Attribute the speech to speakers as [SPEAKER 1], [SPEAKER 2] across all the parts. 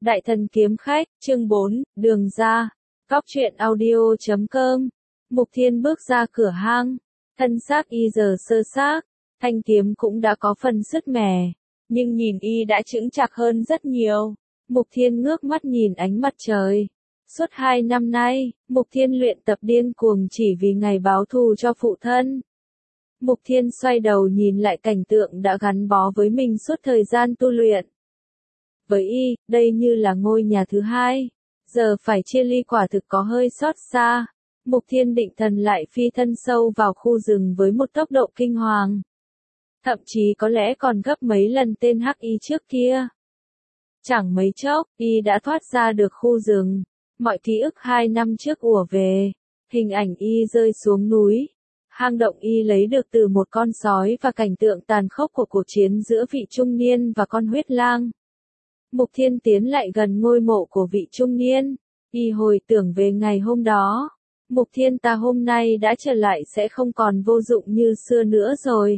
[SPEAKER 1] Đại thần kiếm khách, chương 4, đường ra. Góc truyện audio.com. Mục Thiên bước ra cửa hang, thân xác y giờ sơ xác, thanh kiếm cũng đã có phần sứt mẻ, nhưng nhìn y đã chững chạc hơn rất nhiều. Mục Thiên ngước mắt nhìn ánh mặt trời. Suốt 2 năm nay, Mục Thiên luyện tập điên cuồng chỉ vì ngày báo thù cho phụ thân. Mục Thiên xoay đầu nhìn lại cảnh tượng đã gắn bó với mình suốt thời gian tu luyện. Với y, đây như là ngôi nhà thứ hai. Giờ phải chia ly quả thực có hơi xót xa. Mục Thiên định thần lại phi thân sâu vào khu rừng với một tốc độ kinh hoàng. Thậm chí có lẽ còn gấp mấy lần tên hắc y trước kia. Chẳng mấy chốc, y đã thoát ra được khu rừng. Mọi ký ức 2 năm trước ùa về. Hình ảnh y rơi xuống núi. Hang động y lấy được từ một con sói và cảnh tượng tàn khốc của cuộc chiến giữa vị trung niên và con huyết lang. Mục Thiên tiến lại gần ngôi mộ của vị trung niên. Y hồi tưởng về ngày hôm đó. Mục Thiên ta hôm nay đã trở lại sẽ không còn vô dụng như xưa nữa rồi.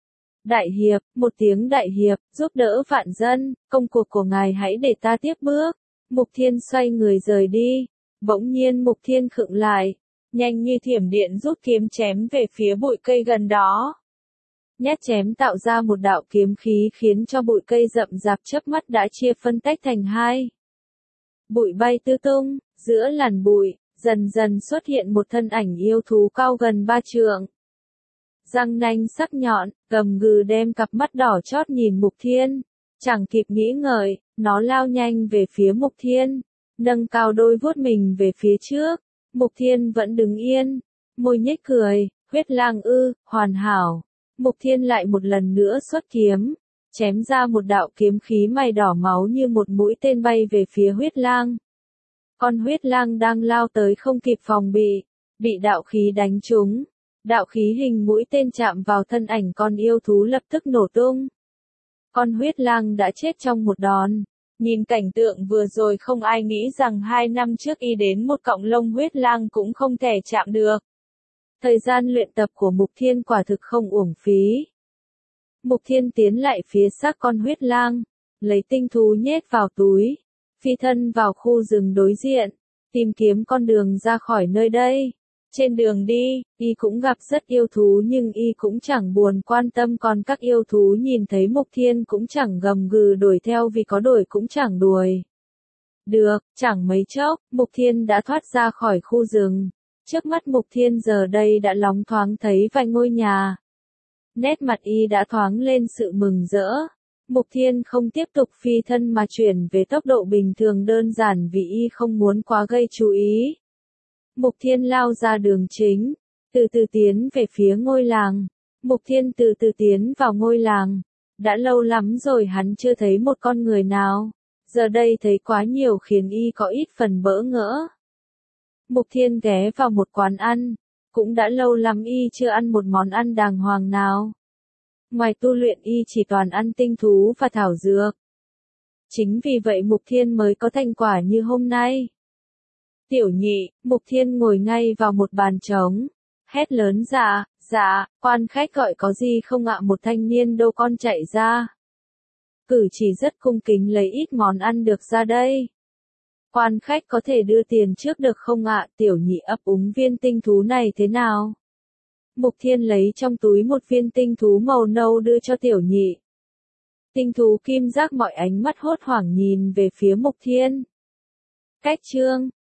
[SPEAKER 1] Đại hiệp, một tiếng đại hiệp, giúp đỡ vạn dân, công cuộc của ngài hãy để ta tiếp bước. Mục Thiên xoay người rời đi. Bỗng nhiên Mục Thiên khựng lại. Nhanh như thiểm điện rút kiếm chém về phía bụi cây gần đó. Nhát chém tạo ra một đạo kiếm khí khiến cho bụi cây rậm rạp chớp mắt đã chia phân tách thành hai. Bụi bay tứ tung, giữa làn bụi, dần dần xuất hiện một thân ảnh yêu thú cao gần 3 trượng. Răng nanh sắc nhọn, gầm gừ đem cặp mắt đỏ chót nhìn Mục Thiên. Chẳng kịp nghĩ ngợi, nó lao nhanh về phía Mục Thiên, nâng cao đôi vuốt mình về phía trước. Mục Thiên vẫn đứng yên, môi nhếch cười, huyết lang ư, hoàn hảo. Mục Thiên lại một lần nữa xuất kiếm, chém ra một đạo kiếm khí màu đỏ máu như một mũi tên bay về phía huyết lang. Con huyết lang đang lao tới không kịp phòng bị đạo khí đánh trúng. Đạo khí hình mũi tên chạm vào thân ảnh con yêu thú lập tức nổ tung. Con huyết lang đã chết trong một đòn. Nhìn cảnh tượng vừa rồi không ai nghĩ rằng 2 năm trước y đến một cọng lông huyết lang cũng không thể chạm được. Thời gian luyện tập của Mục Thiên quả thực không uổng phí. Mục Thiên tiến lại phía xác con huyết lang, lấy tinh thú nhét vào túi, phi thân vào khu rừng đối diện, tìm kiếm con đường ra khỏi nơi đây. Trên đường đi, y cũng gặp rất yêu thú nhưng y cũng chẳng buồn quan tâm, còn các yêu thú nhìn thấy Mục Thiên cũng chẳng gầm gừ đuổi theo vì có đuổi cũng chẳng đuổi được. Chẳng mấy chốc, Mục Thiên đã thoát ra khỏi khu rừng. Trước mắt Mục Thiên giờ đây đã loáng thoáng thấy vài ngôi nhà. Nét mặt y đã thoáng lên sự mừng rỡ. Mục Thiên không tiếp tục phi thân mà chuyển về tốc độ bình thường đơn giản vì y không muốn quá gây chú ý. Mục Thiên lao ra đường chính, từ từ tiến về phía ngôi làng. Mục Thiên từ từ tiến vào ngôi làng. Đã lâu lắm rồi hắn chưa thấy một con người nào. Giờ đây thấy quá nhiều khiến y có ít phần bỡ ngỡ. Mục Thiên ghé vào một quán ăn. Cũng đã lâu lắm y chưa ăn một món ăn đàng hoàng nào. Ngoài tu luyện y chỉ toàn ăn tinh thú và thảo dược. Chính vì vậy Mục Thiên mới có thành quả như hôm nay. Tiểu nhị, Mục Thiên ngồi ngay vào một bàn trống. Hét lớn dạ, quan khách gọi có gì không ạ? Một thanh niên đâu con chạy ra. Cử chỉ rất cung kính lấy ít món ăn được ra đây. Quan khách có thể đưa tiền trước được không ạ? Tiểu nhị ấp úng viên tinh thú này thế nào? Mục Thiên lấy trong túi một viên tinh thú màu nâu đưa cho tiểu nhị. Tinh thú kim giác mọi ánh mắt hốt hoảng nhìn về phía Mục Thiên. Cách chương